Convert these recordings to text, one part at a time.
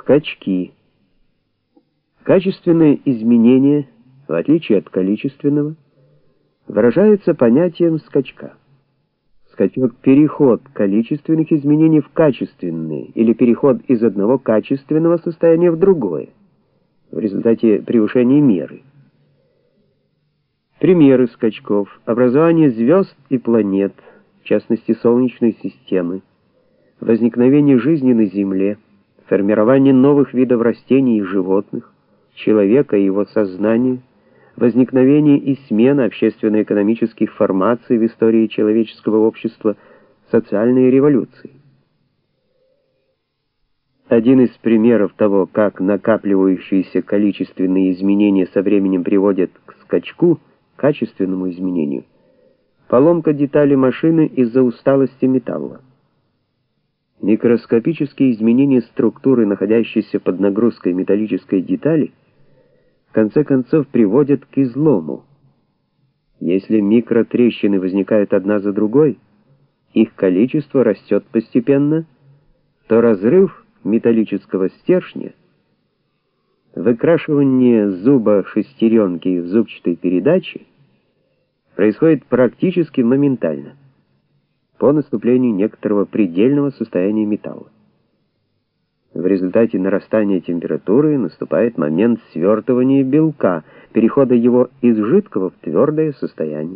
Скачки. Качественное изменение, в отличие от количественного, выражается понятием скачка. Скачок — переход количественных изменений в качественные, или переход из одного качественного состояния в другое, в результате превышения меры. Примеры скачков: образование звезд и планет, в частности Солнечной системы, возникновение жизни на Земле, формирование новых видов растений и животных, человека и его сознания, возникновение и смена общественно-экономических формаций в истории человеческого общества, социальные революции. Один из примеров того, как накапливающиеся количественные изменения со временем приводят к скачку, качественному изменению, поломка детали машины из-за усталости металла. Микроскопические изменения структуры, находящейся под нагрузкой металлической детали, в конце концов приводят к излому. Если микротрещины возникают одна за другой, их количество растет постепенно, то разрыв металлического стержня, выкрашивание зуба шестеренки в зубчатой передаче происходит практически моментально, по наступлению некоторого предельного состояния металла. В результате нарастания температуры наступает момент свертывания белка, перехода его из жидкого в твердое состояние.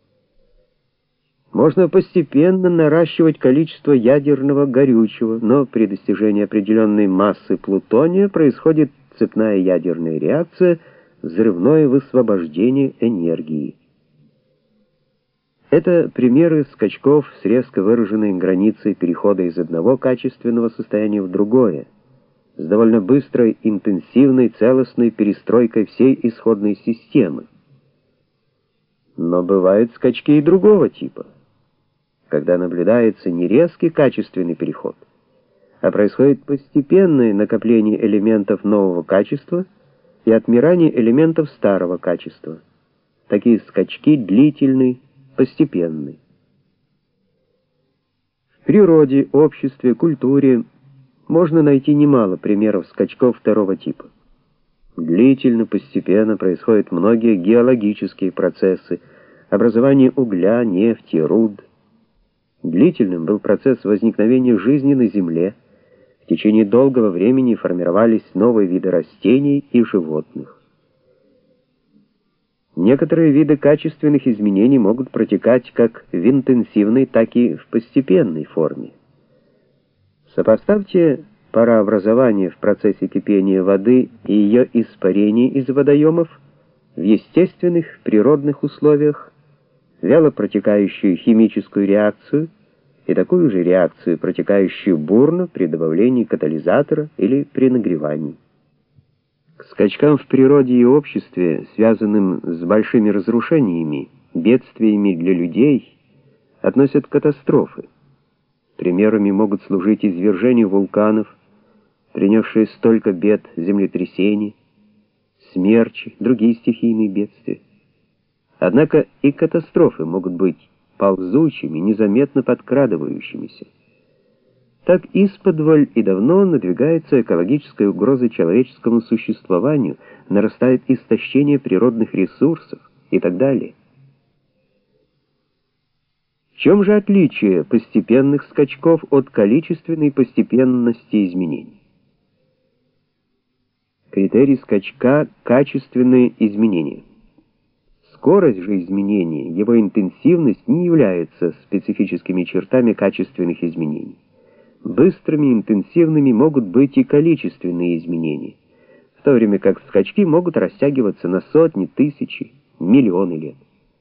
Можно постепенно наращивать количество ядерного горючего, но при достижении определенной массы плутония происходит цепная ядерная реакция, взрывное высвобождение энергии. Это примеры скачков с резко выраженной границей перехода из одного качественного состояния в другое, с довольно быстрой, интенсивной, целостной перестройкой всей исходной системы. Но бывают скачки и другого типа, когда наблюдается не резкий качественный переход, а происходит постепенное накопление элементов нового качества и отмирание элементов старого качества. Такие скачки длительны, постепенный. В природе, обществе, культуре можно найти немало примеров скачков второго типа. Длительно, постепенно происходят многие геологические процессы, образование угля, нефти, руд. Длительным был процесс возникновения жизни на Земле. В течение долгого времени формировались новые виды растений и животных. Некоторые виды качественных изменений могут протекать как в интенсивной, так и в постепенной форме. Сопоставьте парообразование в процессе кипения воды и ее испарение из водоемов в естественных природных условиях, вяло протекающую химическую реакцию и такую же реакцию, протекающую бурно при добавлении катализатора или при нагревании. К скачкам в природе и обществе, связанным с большими разрушениями, бедствиями для людей, относят катастрофы. Примерами могут служить извержения вулканов, принесшие столько бед, землетрясений, смерчи, другие стихийные бедствия. Однако и катастрофы могут быть ползучими, незаметно подкрадывающимися. Так исподволь и давно надвигается экологическая угроза человеческому существованию, нарастает истощение природных ресурсов и так далее. В чем же отличие постепенных скачков от количественной постепенности изменений? Критерий скачка — качественные изменения. Скорость же изменения, его интенсивность не являются специфическими чертами качественных изменений. Быстрыми и интенсивными могут быть и количественные изменения, в то время как скачки могут растягиваться на сотни, тысячи, миллионы лет.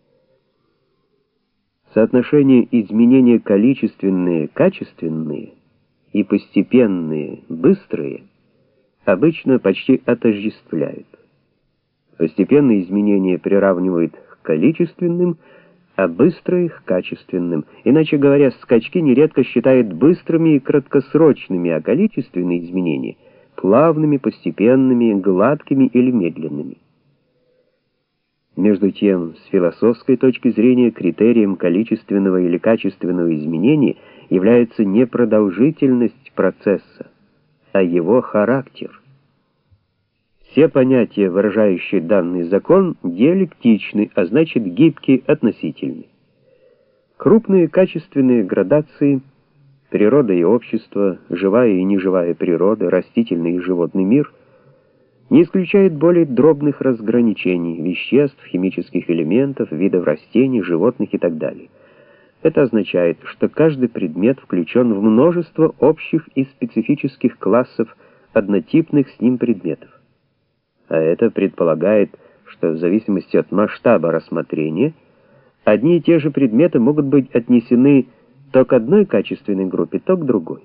Соотношение изменения количественные, качественные и постепенные, быстрые обычно почти отождествляют. Постепенные изменения приравнивают к количественным, а быстрые — к качественным. Иначе говоря, скачки нередко считают быстрыми и краткосрочными, а количественные изменения — плавными, постепенными, гладкими или медленными. Между тем, с философской точки зрения, критерием количественного или качественного изменения является не продолжительность процесса, а его характер. Все понятия, выражающие данный закон, диалектичны, а значит гибки, относительны. Крупные качественные градации, природа и общество, живая и неживая природа, растительный и животный мир, не исключают более дробных разграничений веществ, химических элементов, видов растений, животных и так далее. Это означает, что каждый предмет включен в множество общих и специфических классов однотипных с ним предметов. А это предполагает, что в зависимости от масштаба рассмотрения одни и те же предметы могут быть отнесены то к одной качественной группе, то к другой.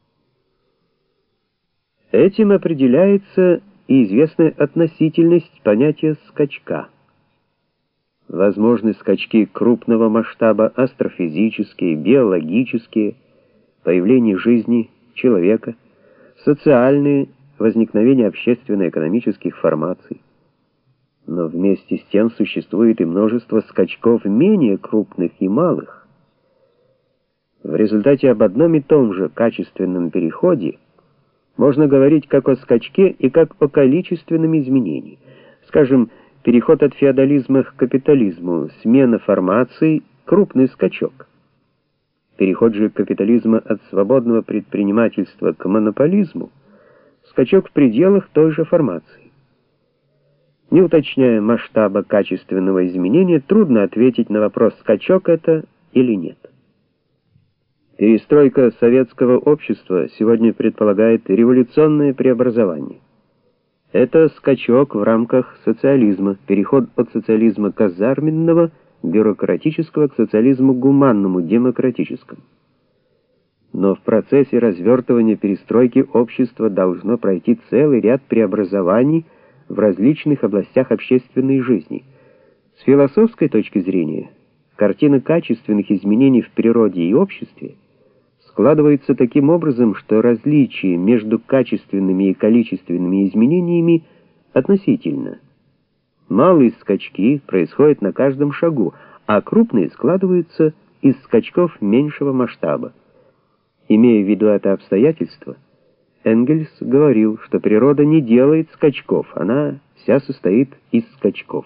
Этим определяется и известная относительность понятия скачка. Возможны скачки крупного масштаба, астрофизические, биологические, появление жизни человека, социальные, возникновение общественно-экономических формаций. Но вместе с тем существует и множество скачков менее крупных и малых. В результате об одном и том же качественном переходе можно говорить как о скачке и как о количественном изменении. Скажем, переход от феодализма к капитализму, смена формаций — крупный скачок. Переход же капитализма от свободного предпринимательства к монополизму — скачок в пределах той же формации. Не уточняя масштаба качественного изменения, трудно ответить на вопрос, скачок это или нет. Перестройка советского общества сегодня предполагает революционное преобразование. Это скачок в рамках социализма, переход от социализма казарменного, бюрократического к социализму гуманному, демократическому. Но в процессе развертывания перестройки общество должно пройти целый ряд преобразований в различных областях общественной жизни. С философской точки зрения, картина качественных изменений в природе и обществе складывается таким образом, что различие между качественными и количественными изменениями относительно. Малые скачки происходят на каждом шагу, а крупные складываются из скачков меньшего масштаба. Имея в виду это обстоятельство, Энгельс говорил, что природа не делает скачков, она вся состоит из скачков.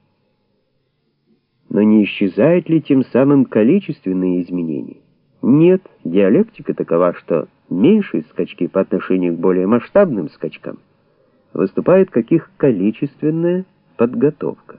Но не исчезают ли тем самым количественные изменения? Нет, диалектика такова, что меньшие скачки по отношению к более масштабным скачкам выступают как их количественная подготовка.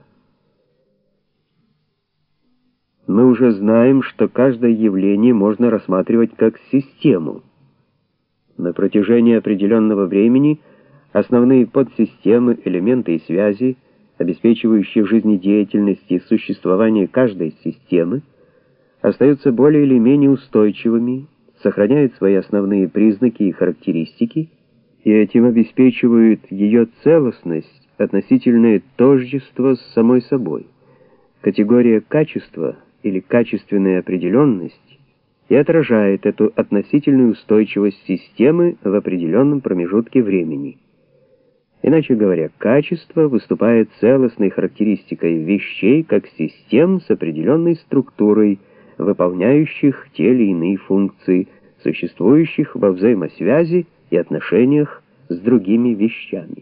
Мы уже знаем, что каждое явление можно рассматривать как систему. На протяжении определенного времени основные подсистемы, элементы и связи, обеспечивающие жизнедеятельность и существование каждой системы, остаются более или менее устойчивыми, сохраняют свои основные признаки и характеристики, и этим обеспечивают ее целостность, относительное тождество с самой собой. Категория качества или качественная определенность и отражает эту относительную устойчивость системы в определенном промежутке времени. Иначе говоря, качество выступает целостной характеристикой вещей как систем с определенной структурой, выполняющих те или иные функции, существующих во взаимосвязи и отношениях с другими вещами.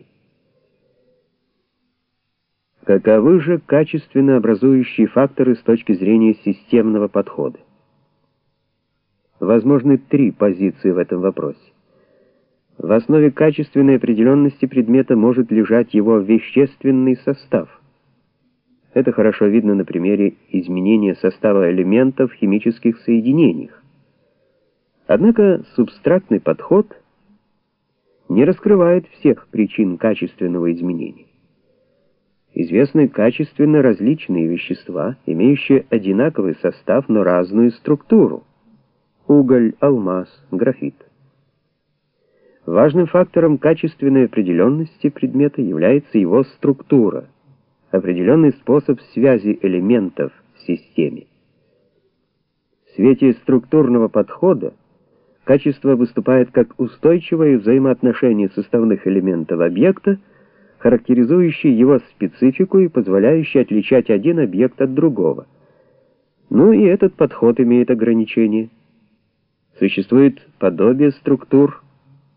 Каковы же качественно образующие факторы с точки зрения системного подхода? Возможны три позиции в этом вопросе. В основе качественной определенности предмета может лежать его вещественный состав. Это хорошо видно на примере изменения состава элементов в химических соединениях. Однако субстрактный подход не раскрывает всех причин качественного изменения. Известны качественно различные вещества, имеющие одинаковый состав, но разную структуру. Уголь, алмаз, графит. Важным фактором качественной определенности предмета является его структура, определенный способ связи элементов в системе. В свете структурного подхода качество выступает как устойчивое взаимоотношение составных элементов объекта, характеризующее его специфику и позволяющее отличать один объект от другого. Ну и этот подход имеет ограничения. Существует подобие структур,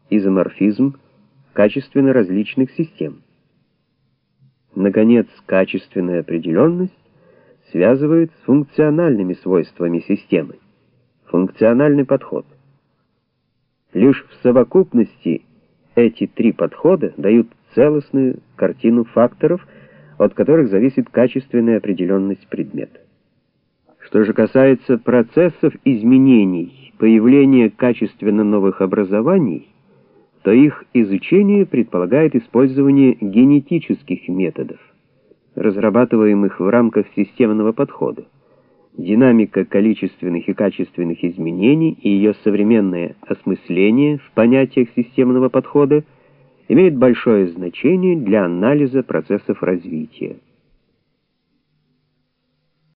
изоморфизм качественно различных систем. Наконец, качественная определенность связывает с функциональными свойствами системы. Функциональный подход. Лишь в совокупности эти три подхода дают целостную картину факторов, от которых зависит качественная определенность предмета. Что же касается процессов изменений, появления качественно новых образований, то их изучение предполагает использование генетических методов, разрабатываемых в рамках системного подхода. Динамика количественных и качественных изменений и ее современное осмысление в понятиях системного подхода имеют большое значение для анализа процессов развития.